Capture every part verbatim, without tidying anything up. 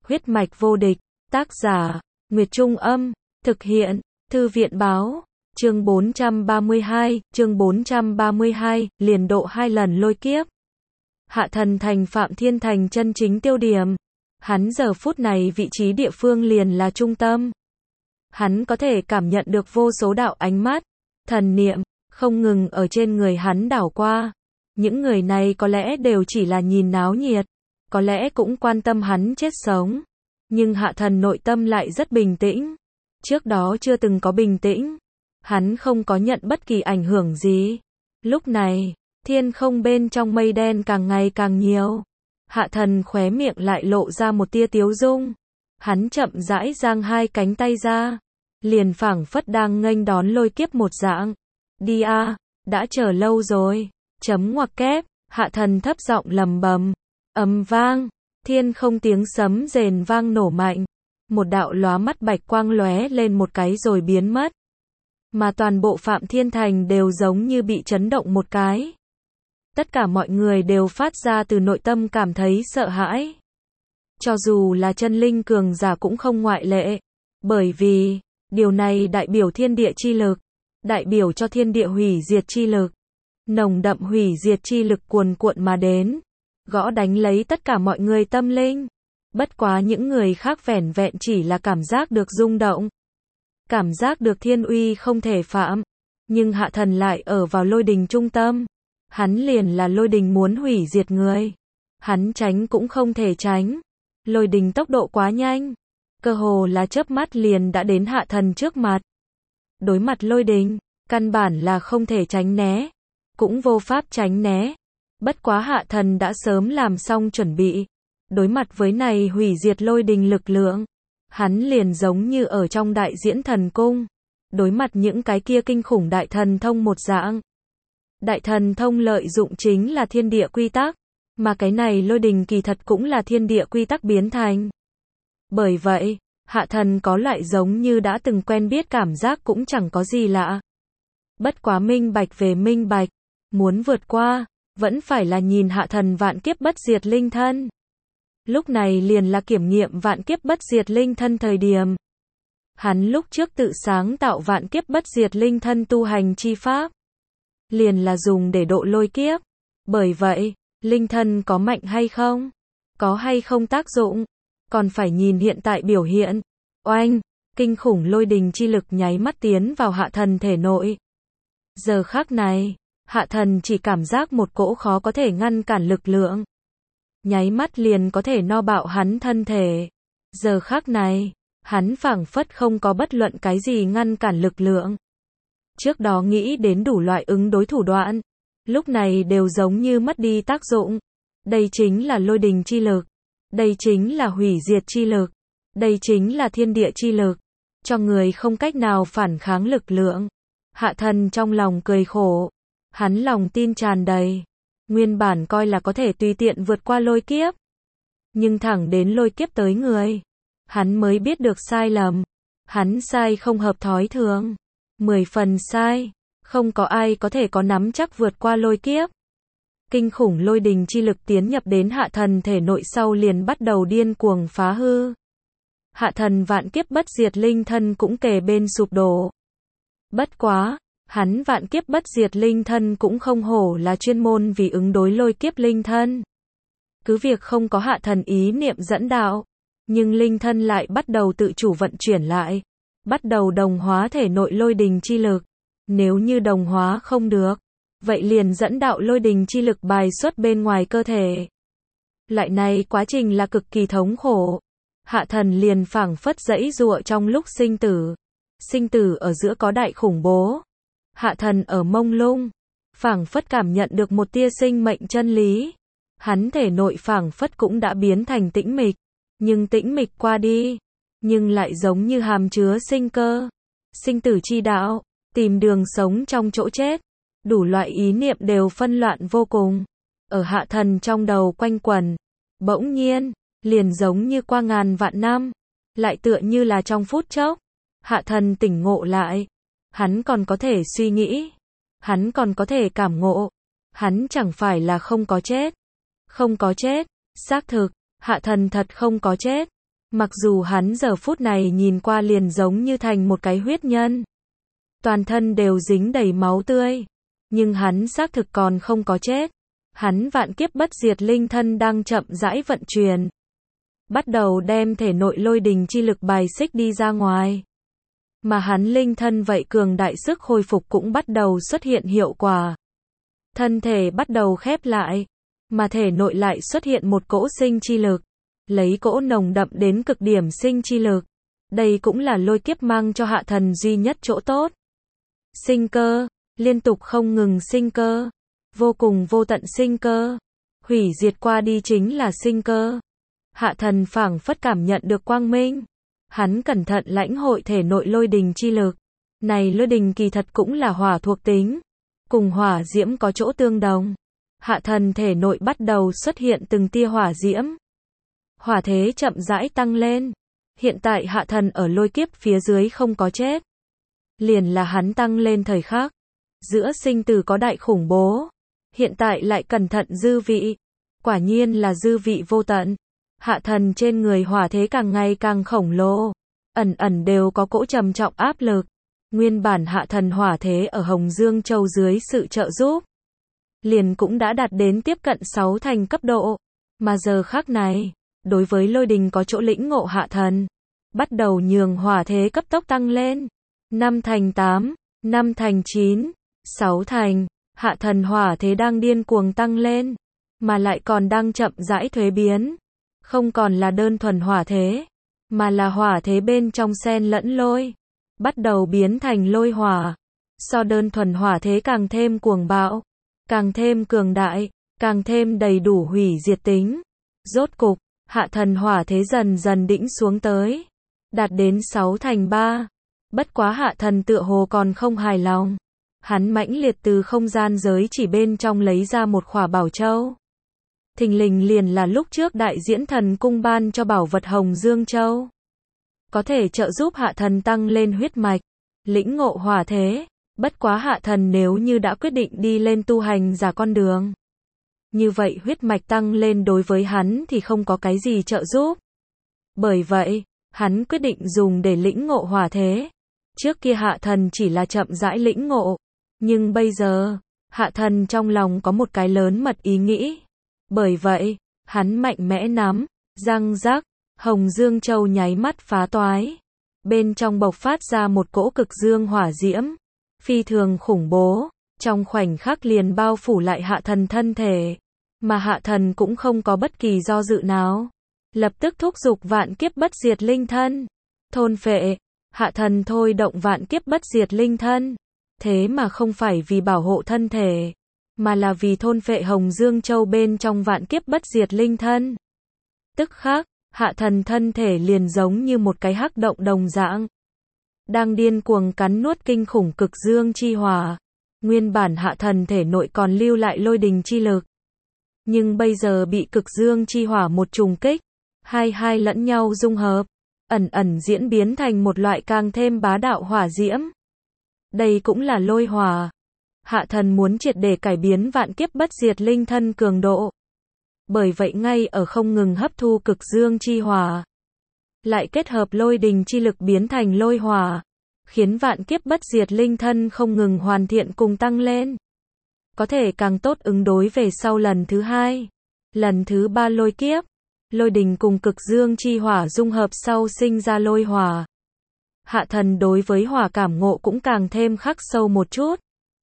Huyết mạch vô địch, tác giả, Nguyệt Trung Âm, thực hiện, Thư viện Báo, chương bốn trăm ba mươi hai, chương bốn trăm ba mươi hai, liền độ hai lần lôi kiếp. Hạ thần thành Phạm Thiên Thành chân chính tiêu điểm. Hắn giờ phút này vị trí địa phương liền là trung tâm. Hắn có thể cảm nhận được vô số đạo ánh mắt, thần niệm, không ngừng ở trên người hắn đảo qua. Những người này có lẽ đều chỉ là nhìn náo nhiệt, có lẽ cũng quan tâm hắn chết sống. Nhưng hạ thần nội tâm lại rất bình tĩnh. Trước đó chưa từng có bình tĩnh. Hắn không có nhận bất kỳ ảnh hưởng gì. Lúc này, thiên không bên trong mây đen càng ngày càng nhiều. Hạ thần khóe miệng lại lộ ra một tia tiếu dung. Hắn chậm rãi giang hai cánh tay ra. Liền phảng phất đang nghênh đón lôi kiếp một dạng. Đi a, đã chờ lâu rồi. Chấm ngoặc kép, hạ thần thấp giọng lầm bầm. Ầm vang, thiên không tiếng sấm rền vang nổ mạnh. Một đạo lóa mắt bạch quang lóe lên một cái rồi biến mất. Mà toàn bộ Phạm Thiên Thành đều giống như bị chấn động một cái. Tất cả mọi người đều phát ra từ nội tâm cảm thấy sợ hãi. Cho dù là chân linh cường giả cũng không ngoại lệ. Bởi vì, điều này đại biểu thiên địa chi lực. Đại biểu cho thiên địa hủy diệt chi lực. Nồng đậm hủy diệt chi lực cuồn cuộn mà đến. Gõ đánh lấy tất cả mọi người tâm linh. Bất quá những người khác vẻn vẹn chỉ là cảm giác được rung động. Cảm giác được thiên uy không thể phạm. Nhưng hạ thần lại ở vào lôi đình trung tâm. Hắn liền là lôi đình muốn hủy diệt người. Hắn tránh cũng không thể tránh. Lôi đình tốc độ quá nhanh. Cơ hồ là chớp mắt liền đã đến hạ thần trước mặt. Đối mặt lôi đình, căn bản là không thể tránh né. Cũng vô pháp tránh né. Bất quá hạ thần đã sớm làm xong chuẩn bị. Đối mặt với này hủy diệt lôi đình lực lượng. Hắn liền giống như ở trong đại diễn thần cung. Đối mặt những cái kia kinh khủng đại thần thông một dạng. Đại thần thông lợi dụng chính là thiên địa quy tắc. Mà cái này lôi đình kỳ thật cũng là thiên địa quy tắc biến thành. Bởi vậy, hạ thần có loại giống như đã từng quen biết cảm giác cũng chẳng có gì lạ. Bất quá minh bạch về minh bạch. Muốn vượt qua, vẫn phải là nhìn hạ thần vạn kiếp bất diệt linh thân. Lúc này liền là kiểm nghiệm vạn kiếp bất diệt linh thân thời điểm. Hắn lúc trước tự sáng tạo vạn kiếp bất diệt linh thân tu hành chi pháp. Liền là dùng để độ lôi kiếp. Bởi vậy, linh thân có mạnh hay không? Có hay không tác dụng? Còn phải nhìn hiện tại biểu hiện. Oanh, kinh khủng lôi đình chi lực nháy mắt tiến vào hạ thần thể nội. Giờ khắc này, hạ thần chỉ cảm giác một cỗ khó có thể ngăn cản lực lượng. Nháy mắt liền có thể no bạo hắn thân thể. Giờ khắc này, hắn phảng phất không có bất luận cái gì ngăn cản lực lượng. Trước đó nghĩ đến đủ loại ứng đối thủ đoạn. Lúc này đều giống như mất đi tác dụng. Đây chính là lôi đình chi lực. Đây chính là hủy diệt chi lực. Đây chính là thiên địa chi lực. Cho người không cách nào phản kháng lực lượng. Hạ thần trong lòng cười khổ. Hắn lòng tin tràn đầy. Nguyên bản coi là có thể tùy tiện vượt qua lôi kiếp. Nhưng thẳng đến lôi kiếp tới người. Hắn mới biết được sai lầm. Hắn sai không hợp thói thường. Mười phần sai. Không có ai có thể có nắm chắc vượt qua lôi kiếp. Kinh khủng lôi đình chi lực tiến nhập đến hạ thần thể nội sau liền bắt đầu điên cuồng phá hư. Hạ thần vạn kiếp bất diệt linh thân cũng kề bên sụp đổ. Bất quá, hắn vạn kiếp bất diệt linh thân cũng không hổ là chuyên môn vì ứng đối lôi kiếp linh thân. Cứ việc không có hạ thần ý niệm dẫn đạo, nhưng linh thân lại bắt đầu tự chủ vận chuyển lại. Bắt đầu đồng hóa thể nội lôi đình chi lực. Nếu như đồng hóa không được, vậy liền dẫn đạo lôi đình chi lực bài xuất bên ngoài cơ thể. Loại này quá trình là cực kỳ thống khổ. Hạ thần liền phảng phất giãy giụa trong lúc sinh tử. Sinh tử ở giữa có đại khủng bố. Hạ thần ở mông lung, phảng phất cảm nhận được một tia sinh mệnh chân lý. Hắn thể nội phảng phất cũng đã biến thành tĩnh mịch. Nhưng tĩnh mịch qua đi, nhưng lại giống như hàm chứa sinh cơ. Sinh tử chi đạo, tìm đường sống trong chỗ chết. Đủ loại ý niệm đều phân loạn vô cùng. Ở hạ thần trong đầu quanh quẩn. Bỗng nhiên, liền giống như qua ngàn vạn năm. Lại tựa như là trong phút chốc. Hạ thần tỉnh ngộ lại. Hắn còn có thể suy nghĩ. Hắn còn có thể cảm ngộ. Hắn chẳng phải là không có chết. Không có chết. Xác thực, hạ thần thật không có chết. Mặc dù hắn giờ phút này nhìn qua liền giống như thành một cái huyết nhân. Toàn thân đều dính đầy máu tươi. Nhưng hắn xác thực còn không có chết. Hắn vạn kiếp bất diệt linh thân đang chậm rãi vận chuyển. Bắt đầu đem thể nội lôi đình chi lực bài xích đi ra ngoài. Mà hắn linh thân vậy cường đại sức hồi phục cũng bắt đầu xuất hiện hiệu quả. Thân thể bắt đầu khép lại. Mà thể nội lại xuất hiện một cỗ sinh chi lực. Lấy cỗ nồng đậm đến cực điểm sinh chi lực. Đây cũng là lôi kiếp mang cho hạ thần duy nhất chỗ tốt. Sinh cơ, liên tục không ngừng sinh cơ. Vô cùng vô tận sinh cơ. Hủy diệt qua đi chính là sinh cơ. Hạ thần phảng phất cảm nhận được quang minh. Hắn cẩn thận lãnh hội thể nội lôi đình chi lực. Này lôi đình kỳ thật cũng là hỏa thuộc tính. Cùng hỏa diễm có chỗ tương đồng. Hạ thần thể nội bắt đầu xuất hiện từng tia hỏa diễm. Hỏa thế chậm rãi tăng lên. Hiện tại hạ thần ở lôi kiếp phía dưới không có chết. Liền là hắn tăng lên thời khắc. Giữa sinh tử có đại khủng bố. Hiện tại lại cẩn thận dư vị. Quả nhiên là dư vị vô tận. Hạ thần trên người hỏa thế càng ngày càng khổng lồ. Ẩn ẩn đều có cỗ trầm trọng áp lực. Nguyên bản hạ thần hỏa thế ở Hồng Dương Châu dưới sự trợ giúp. Liền cũng đã đạt đến tiếp cận sáu thành cấp độ. Mà giờ khắc này, đối với lôi đình có chỗ lĩnh ngộ hạ thần. Bắt đầu nhường hỏa thế cấp tốc tăng lên. năm thành tám, năm thành chín, sáu thành. Hạ thần hỏa thế đang điên cuồng tăng lên. Mà lại còn đang chậm rãi thuế biến. Không còn là đơn thuần hỏa thế. Mà là hỏa thế bên trong xen lẫn lôi. Bắt đầu biến thành lôi hỏa. So đơn thuần hỏa thế càng thêm cuồng bạo. Càng thêm cường đại. Càng thêm đầy đủ hủy diệt tính. Rốt cục, hạ thần hỏa thế dần dần đĩnh xuống tới. Đạt đến sáu thành ba. Bất quá hạ thần tựa hồ còn không hài lòng. Hắn mãnh liệt từ không gian giới chỉ bên trong lấy ra một khỏa bảo châu. Thình lình liền là lúc trước đại diễn thần cung ban cho bảo vật Hồng Dương Châu. Có thể trợ giúp hạ thần tăng lên huyết mạch, lĩnh ngộ hỏa thế. Bất quá hạ thần nếu như đã quyết định đi lên tu hành giả con đường. Như vậy huyết mạch tăng lên đối với hắn thì không có cái gì trợ giúp. Bởi vậy, hắn quyết định dùng để lĩnh ngộ hỏa thế. Trước kia hạ thần chỉ là chậm rãi lĩnh ngộ. Nhưng bây giờ, hạ thần trong lòng có một cái lớn mật ý nghĩ. Bởi vậy, hắn mạnh mẽ nắm, răng rắc, Hồng Dương Châu nháy mắt phá toái. Bên trong bộc phát ra một cỗ cực dương hỏa diễm. Phi thường khủng bố, trong khoảnh khắc liền bao phủ lại hạ thần thân thể. Mà hạ thần cũng không có bất kỳ do dự nào. Lập tức thúc giục vạn kiếp bất diệt linh thân. Thôn phệ, hạ thần thôi động vạn kiếp bất diệt linh thân. Thế mà không phải vì bảo hộ thân thể. Mà là vì thôn phệ Hồng Dương Châu bên trong vạn kiếp bất diệt linh thân. Tức khắc, hạ thần thân thể liền giống như một cái hắc động đồng dạng. Đang điên cuồng cắn nuốt kinh khủng cực dương chi hỏa. Nguyên bản hạ thần thể nội còn lưu lại lôi đình chi lực. Nhưng bây giờ bị cực dương chi hỏa một trùng kích. Hai hai lẫn nhau dung hợp. Ẩn ẩn diễn biến thành một loại càng thêm bá đạo hỏa diễm. Đây cũng là lôi hỏa. Hạ thần muốn triệt để cải biến vạn kiếp bất diệt linh thân cường độ. Bởi vậy ngay ở không ngừng hấp thu cực dương chi hỏa. Lại kết hợp lôi đình chi lực biến thành lôi hỏa. Khiến vạn kiếp bất diệt linh thân không ngừng hoàn thiện cùng tăng lên. Có thể càng tốt ứng đối về sau lần thứ hai. Lần thứ ba lôi kiếp. Lôi đình cùng cực dương chi hỏa dung hợp sau sinh ra lôi hỏa. Hạ thần đối với hỏa cảm ngộ cũng càng thêm khắc sâu một chút.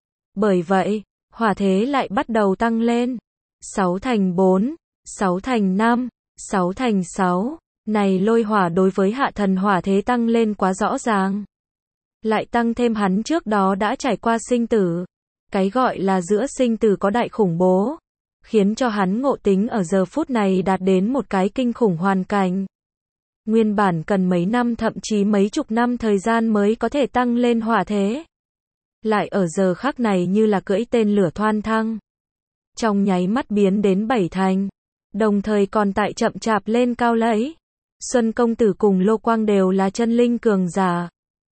Bởi vậy, hỏa thế lại bắt đầu tăng lên. sáu thành bốn, sáu thành năm, sáu thành sáu. Này lôi hỏa đối với hạ thần hỏa thế tăng lên quá rõ ràng. Lại tăng thêm hắn trước đó đã trải qua sinh tử. Cái gọi là giữa sinh tử có đại khủng bố. Khiến cho hắn ngộ tính ở giờ phút này đạt đến một cái kinh khủng hoàn cảnh. Nguyên bản cần mấy năm thậm chí mấy chục năm thời gian mới có thể tăng lên hỏa thế. Lại ở giờ khắc này như là cưỡi tên lửa thoăn thăng. Trong nháy mắt biến đến bảy thành. Đồng thời còn tại chậm chạp lên cao lấy. Xuân công tử cùng Lô Quang đều là chân linh cường giả.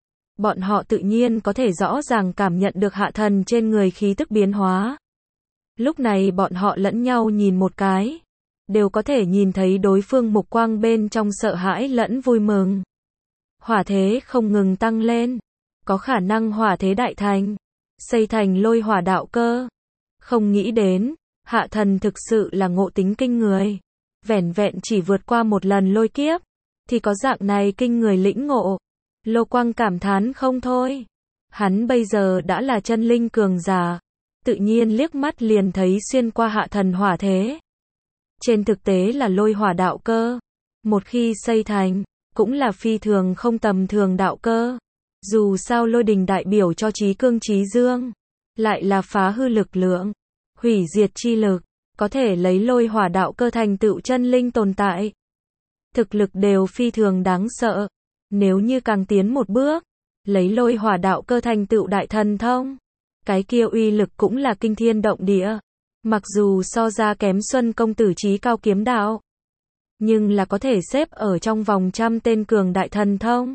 Bọn họ tự nhiên có thể rõ ràng cảm nhận được hạ thần trên người khí tức biến hóa. Lúc này bọn họ lẫn nhau nhìn một cái. đều có thể nhìn thấy đối phương mục quang bên trong sợ hãi lẫn vui mừng. Hỏa thế không ngừng tăng lên, có khả năng hỏa thế đại thành, xây thành lôi hỏa đạo cơ. Không nghĩ đến, hạ thần thực sự là ngộ tính kinh người. Vẻn vẹn chỉ vượt qua một lần lôi kiếp, thì có dạng này kinh người lĩnh ngộ. Lô Quang cảm thán không thôi. Hắn bây giờ đã là chân linh cường giả, tự nhiên liếc mắt liền thấy xuyên qua hạ thần hỏa thế. Trên thực tế là lôi hỏa đạo cơ. Một khi xây thành, cũng là phi thường không tầm thường đạo cơ. Dù sao lôi đình đại biểu cho trí cương trí dương, lại là phá hư lực lượng, hủy diệt chi lực, có thể lấy lôi hỏa đạo cơ thành tựu chân linh tồn tại. Thực lực đều phi thường đáng sợ. Nếu như càng tiến một bước, lấy lôi hỏa đạo cơ thành tựu đại thần thông, cái kia uy lực cũng là kinh thiên động địa. Mặc dù so ra kém Xuân công tử trí cao kiếm đạo, nhưng là có thể xếp ở trong vòng trăm tên cường đại thần thông.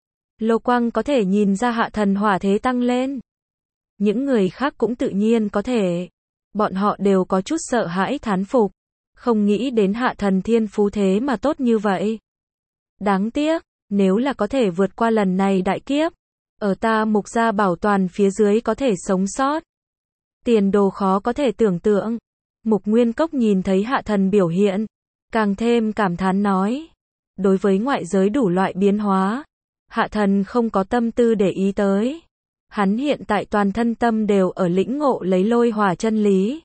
Lô Quang có thể nhìn ra hạ thần hỏa thế tăng lên. Những người khác cũng tự nhiên có thể. Bọn họ đều có chút sợ hãi thán phục. Không nghĩ đến hạ thần thiên phú thế mà tốt như vậy. Đáng tiếc, nếu là có thể vượt qua lần này đại kiếp, ở ta Mục gia bảo toàn phía dưới có thể sống sót. Tiền đồ khó có thể tưởng tượng. Mục Nguyên Cốc nhìn thấy hạ thần biểu hiện, càng thêm cảm thán nói. Đối với ngoại giới đủ loại biến hóa, hạ thần không có tâm tư để ý tới. Hắn hiện tại toàn thân tâm đều ở lĩnh ngộ lấy lôi hỏa chân lý.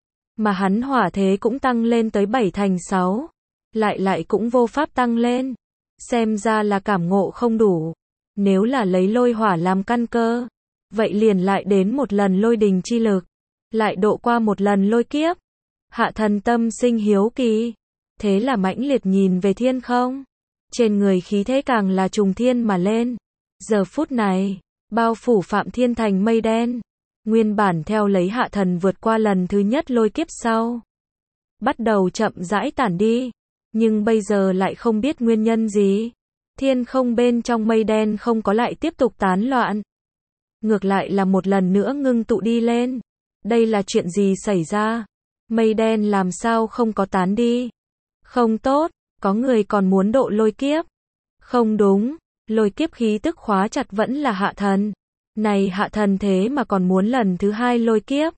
Mà hắn hỏa thế cũng tăng lên tới bảy thành sáu. Lại lại cũng vô pháp tăng lên. Xem ra là cảm ngộ không đủ. Nếu là lấy lôi hỏa làm căn cơ, vậy liền lại đến một lần lôi đình chi lực. Lại độ qua một lần lôi kiếp. Hạ thần tâm sinh hiếu kỳ. Thế là mãnh liệt nhìn về thiên không. Trên người khí thế càng là trùng thiên mà lên. Giờ phút này, bao phủ Phạm Thiên thành mây đen. Nguyên bản theo lấy hạ thần vượt qua lần thứ nhất lôi kiếp sau, bắt đầu chậm rãi tản đi. Nhưng bây giờ lại không biết nguyên nhân gì. Thiên không bên trong mây đen không có lại tiếp tục tán loạn. Ngược lại là một lần nữa ngưng tụ đi lên. Đây là chuyện gì xảy ra? Mây đen làm sao không có tán đi? Không tốt, có người còn muốn độ lôi kiếp. Không đúng, lôi kiếp khí tức khóa chặt vẫn là hạ thần. Này hạ thần thế mà còn muốn lần thứ hai lôi kiếp.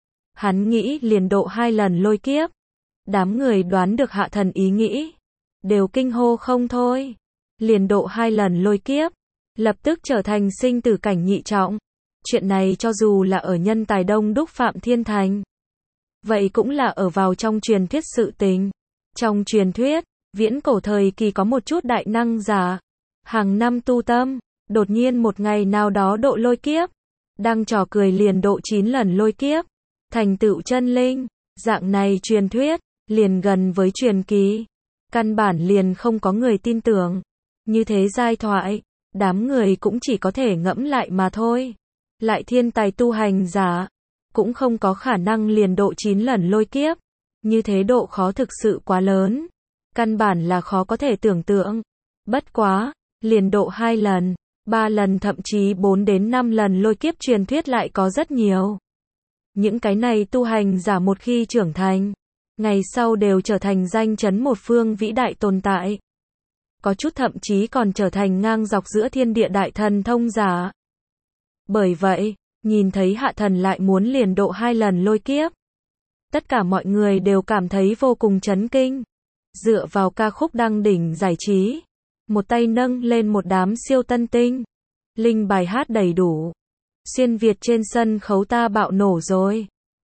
Hắn nghĩ liền độ hai lần lôi kiếp. Đám người đoán được hạ thần ý nghĩ, đều kinh hô không thôi. Liền độ hai lần lôi kiếp, lập tức trở thành sinh tử cảnh nhị trọng. Chuyện này cho dù là ở nhân tài đông đúc Phạm Thiên thành, vậy cũng là ở vào trong truyền thuyết sự tình. Trong truyền thuyết, viễn cổ thời kỳ có một chút đại năng giả, hàng năm tu tâm, đột nhiên một ngày nào đó độ lôi kiếp. Đang trò cười liền độ chín lần lôi kiếp, thành tựu chân linh. Dạng này truyền thuyết, liền gần với truyền kỳ. Căn bản liền không có người tin tưởng. Như thế giai thoại, đám người cũng chỉ có thể ngẫm lại mà thôi. Lại thiên tài tu hành giả, cũng không có khả năng liền độ chín lần lôi kiếp. Như thế độ khó thực sự quá lớn. Căn bản là khó có thể tưởng tượng. Bất quá, liền độ hai lần, ba lần thậm chí bốn đến năm lần lôi kiếp truyền thuyết lại có rất nhiều. Những cái này tu hành giả một khi trưởng thành, ngày sau đều trở thành danh chấn một phương vĩ đại tồn tại. Có chút thậm chí còn trở thành ngang dọc giữa thiên địa đại thần thông giả. Bởi vậy, nhìn thấy hạ thần lại muốn liền độ hai lần lôi kiếp, tất cả mọi người đều cảm thấy vô cùng chấn kinh. Dựa vào ca khúc đăng đỉnh giải trí, một tay nâng lên một đám siêu tân tinh, linh bài hát đầy đủ. Xuyên Việt trên sân khấu ta bạo nổ rồi.